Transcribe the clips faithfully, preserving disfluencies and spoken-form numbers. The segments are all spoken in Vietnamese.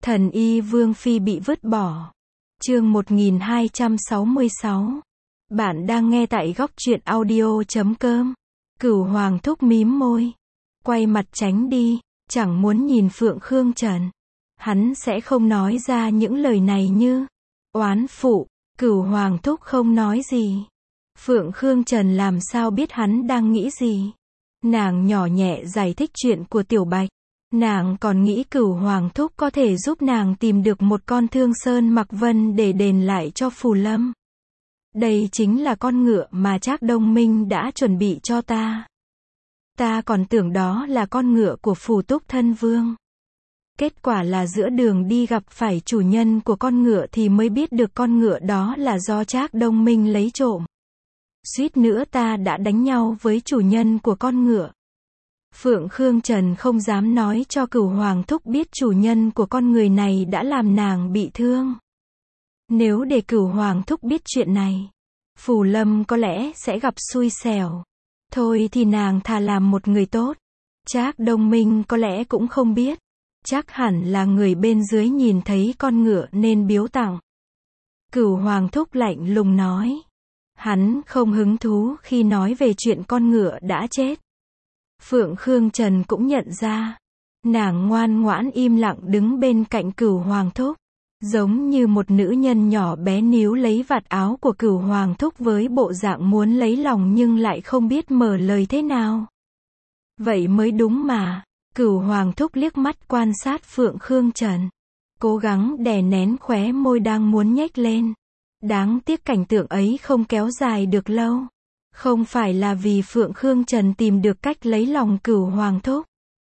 Thần y Vương Phi bị vứt bỏ. Chương một nghìn hai trăm sáu mươi sáu. Bạn đang nghe tại góc truyện audio chấm com. Cửu Hoàng thúc mím môi, quay mặt tránh đi, chẳng muốn nhìn Phượng Khương Trần. Hắn sẽ không nói ra những lời này như oán phụ. Cửu Hoàng thúc không nói gì. Phượng Khương Trần làm sao biết hắn đang nghĩ gì? Nàng nhỏ nhẹ giải thích chuyện của Tiểu Bạch. Nàng còn nghĩ Cửu Hoàng thúc có thể giúp nàng tìm được một con Thương Sơn Mặc Vân để đền lại cho Phù Lâm. Đây chính là con ngựa mà Trác Đông Minh đã chuẩn bị cho ta. Ta còn tưởng đó là con ngựa của Phù Túc Thân Vương. Kết quả là giữa đường đi gặp phải chủ nhân của con ngựa thì mới biết được con ngựa đó là do Trác Đông Minh lấy trộm. Suýt nữa ta đã đánh nhau với chủ nhân của con ngựa. Phượng Khương Trần không dám nói cho Cửu Hoàng thúc biết chủ nhân của con người này đã làm nàng bị thương. Nếu để Cửu Hoàng thúc biết chuyện này, Phù Lâm có lẽ sẽ gặp xui xẻo. Thôi thì nàng thà làm một người tốt. Trác Đông Minh có lẽ cũng không biết. Chắc hẳn là người bên dưới nhìn thấy con ngựa nên biếu tặng. Cửu Hoàng thúc lạnh lùng nói. Hắn không hứng thú khi nói về chuyện con ngựa đã chết. Phượng Khương Trần cũng nhận ra. Nàng ngoan ngoãn im lặng đứng bên cạnh Cửu Hoàng thúc. Giống như một nữ nhân nhỏ bé níu lấy vạt áo của Cửu Hoàng thúc với bộ dạng muốn lấy lòng nhưng lại không biết mở lời thế nào. Vậy mới đúng mà. Cửu Hoàng thúc liếc mắt quan sát Phượng Khương Trần. Cố gắng đè nén khóe môi đang muốn nhếch lên. Đáng tiếc cảnh tượng ấy không kéo dài được lâu. Không phải là vì Phượng Khương Trần tìm được cách lấy lòng Cửu Hoàng thúc,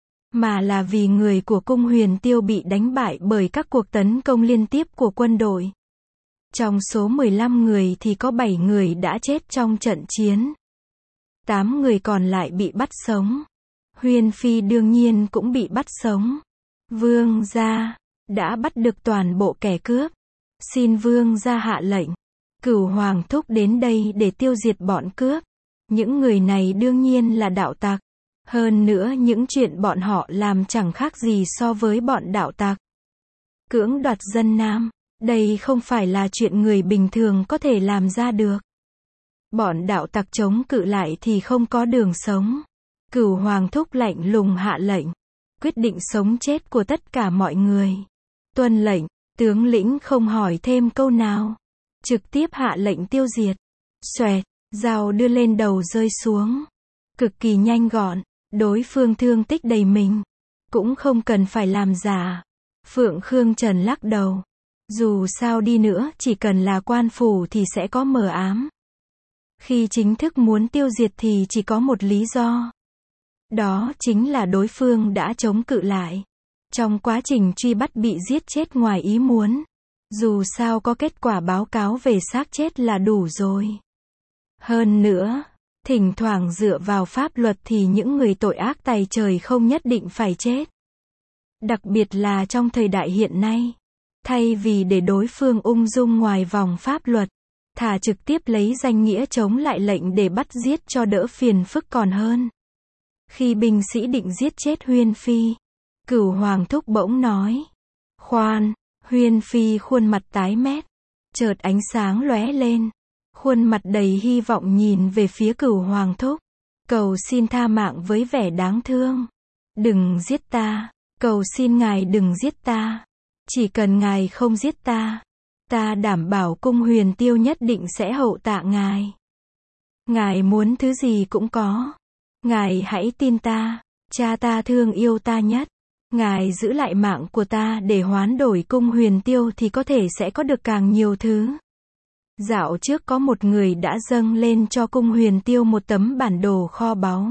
mà là vì người của cung Huyền Tiêu bị đánh bại bởi các cuộc tấn công liên tiếp của quân đội. Trong số mười lăm người thì có bảy người đã chết trong trận chiến. tám người còn lại bị bắt sống. Huyền Phi đương nhiên cũng bị bắt sống. Vương gia đã bắt được toàn bộ kẻ cướp. Xin vương gia hạ lệnh. Cửu Hoàng thúc đến đây để tiêu diệt bọn cướp. Những người này đương nhiên là đạo tặc. Hơn nữa những chuyện bọn họ làm chẳng khác gì so với bọn đạo tặc. Cưỡng đoạt dân nam, đây không phải là chuyện người bình thường có thể làm ra được. Bọn đạo tặc chống cự lại thì không có đường sống. Cửu Hoàng thúc lạnh lùng hạ lệnh. Quyết định sống chết của tất cả mọi người. Tuân lệnh, tướng lĩnh không hỏi thêm câu nào. Trực tiếp hạ lệnh tiêu diệt. Xoẹt, dao đưa lên đầu rơi xuống. Cực kỳ nhanh gọn, đối phương thương tích đầy mình. Cũng không cần phải làm giả. Phượng Khương Trần lắc đầu. Dù sao đi nữa, chỉ cần là quan phủ thì sẽ có mờ ám. Khi chính thức muốn tiêu diệt thì chỉ có một lý do. Đó chính là đối phương đã chống cự lại. Trong quá trình truy bắt bị giết chết ngoài ý muốn. Dù sao có kết quả báo cáo về xác chết là đủ rồi. Hơn nữa, thỉnh thoảng dựa vào pháp luật thì những người tội ác tày trời không nhất định phải chết. Đặc biệt là trong thời đại hiện nay. Thay vì để đối phương ung dung ngoài vòng pháp luật, thà trực tiếp lấy danh nghĩa chống lại lệnh để bắt giết cho đỡ phiền phức còn hơn. Khi binh sĩ định giết chết Huyên Phi, Cửu Hoàng thúc bỗng nói. Khoan, Huyên Phi khuôn mặt tái mét. Chợt ánh sáng lóe lên. Khuôn mặt đầy hy vọng nhìn về phía Cửu Hoàng thúc. Cầu xin tha mạng với vẻ đáng thương. Đừng giết ta. Cầu xin ngài đừng giết ta. Chỉ cần ngài không giết ta, ta đảm bảo cung Huyền Tiêu nhất định sẽ hậu tạ ngài. Ngài muốn thứ gì cũng có. Ngài hãy tin ta. Cha ta thương yêu ta nhất. Ngài giữ lại mạng của ta để hoán đổi cung Huyền Tiêu thì có thể sẽ có được càng nhiều thứ. Dạo trước có một người đã dâng lên cho cung Huyền Tiêu một tấm bản đồ kho báu.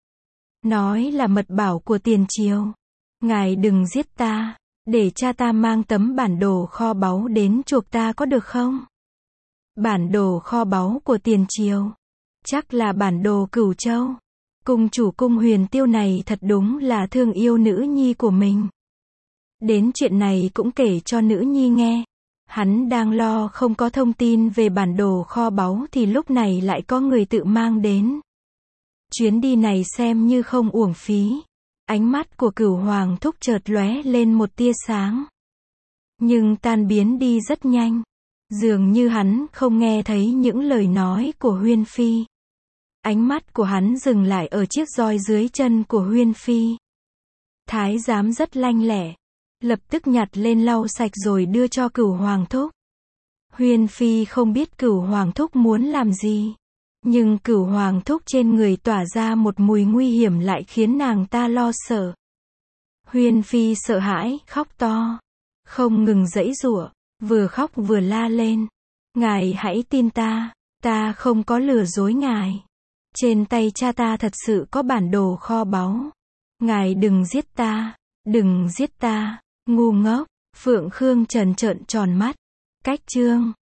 Nói là mật bảo của tiền triều. Ngài đừng giết ta. Để cha ta mang tấm bản đồ kho báu đến chuộc ta có được không? Bản đồ kho báu của tiền triều. Chắc là bản đồ Cửu Châu. Cung chủ cung Huyền Tiêu này thật đúng là thương yêu nữ nhi của mình. Đến chuyện này cũng kể cho nữ nhi nghe. Hắn đang lo không có thông tin về bản đồ kho báu thì lúc này lại có người tự mang đến. Chuyến đi này xem như không uổng phí. Ánh mắt của Cửu Hoàng thúc chợt lóe lên một tia sáng. nhưng tan biến đi rất nhanh. Dường như hắn không nghe thấy những lời nói của Huyên Phi. Ánh mắt của hắn dừng lại ở chiếc roi dưới chân của Huyên Phi. Thái giám rất lanh lẹ, lập tức nhặt lên lau sạch rồi đưa cho Cửu Hoàng thúc. Huyên Phi không biết Cửu Hoàng thúc muốn làm gì, nhưng Cửu Hoàng thúc trên người tỏa ra một mùi nguy hiểm lại khiến nàng ta lo sợ. Huyên Phi sợ hãi, khóc to, không ngừng giãy giụa, vừa khóc vừa la lên. Ngài hãy tin ta, ta không có lừa dối ngài. Trên tay cha ta thật sự có bản đồ kho báu. Ngài đừng giết ta, đừng giết ta, ngu ngốc. Phượng Khương Trần trợn tròn mắt. Cách chương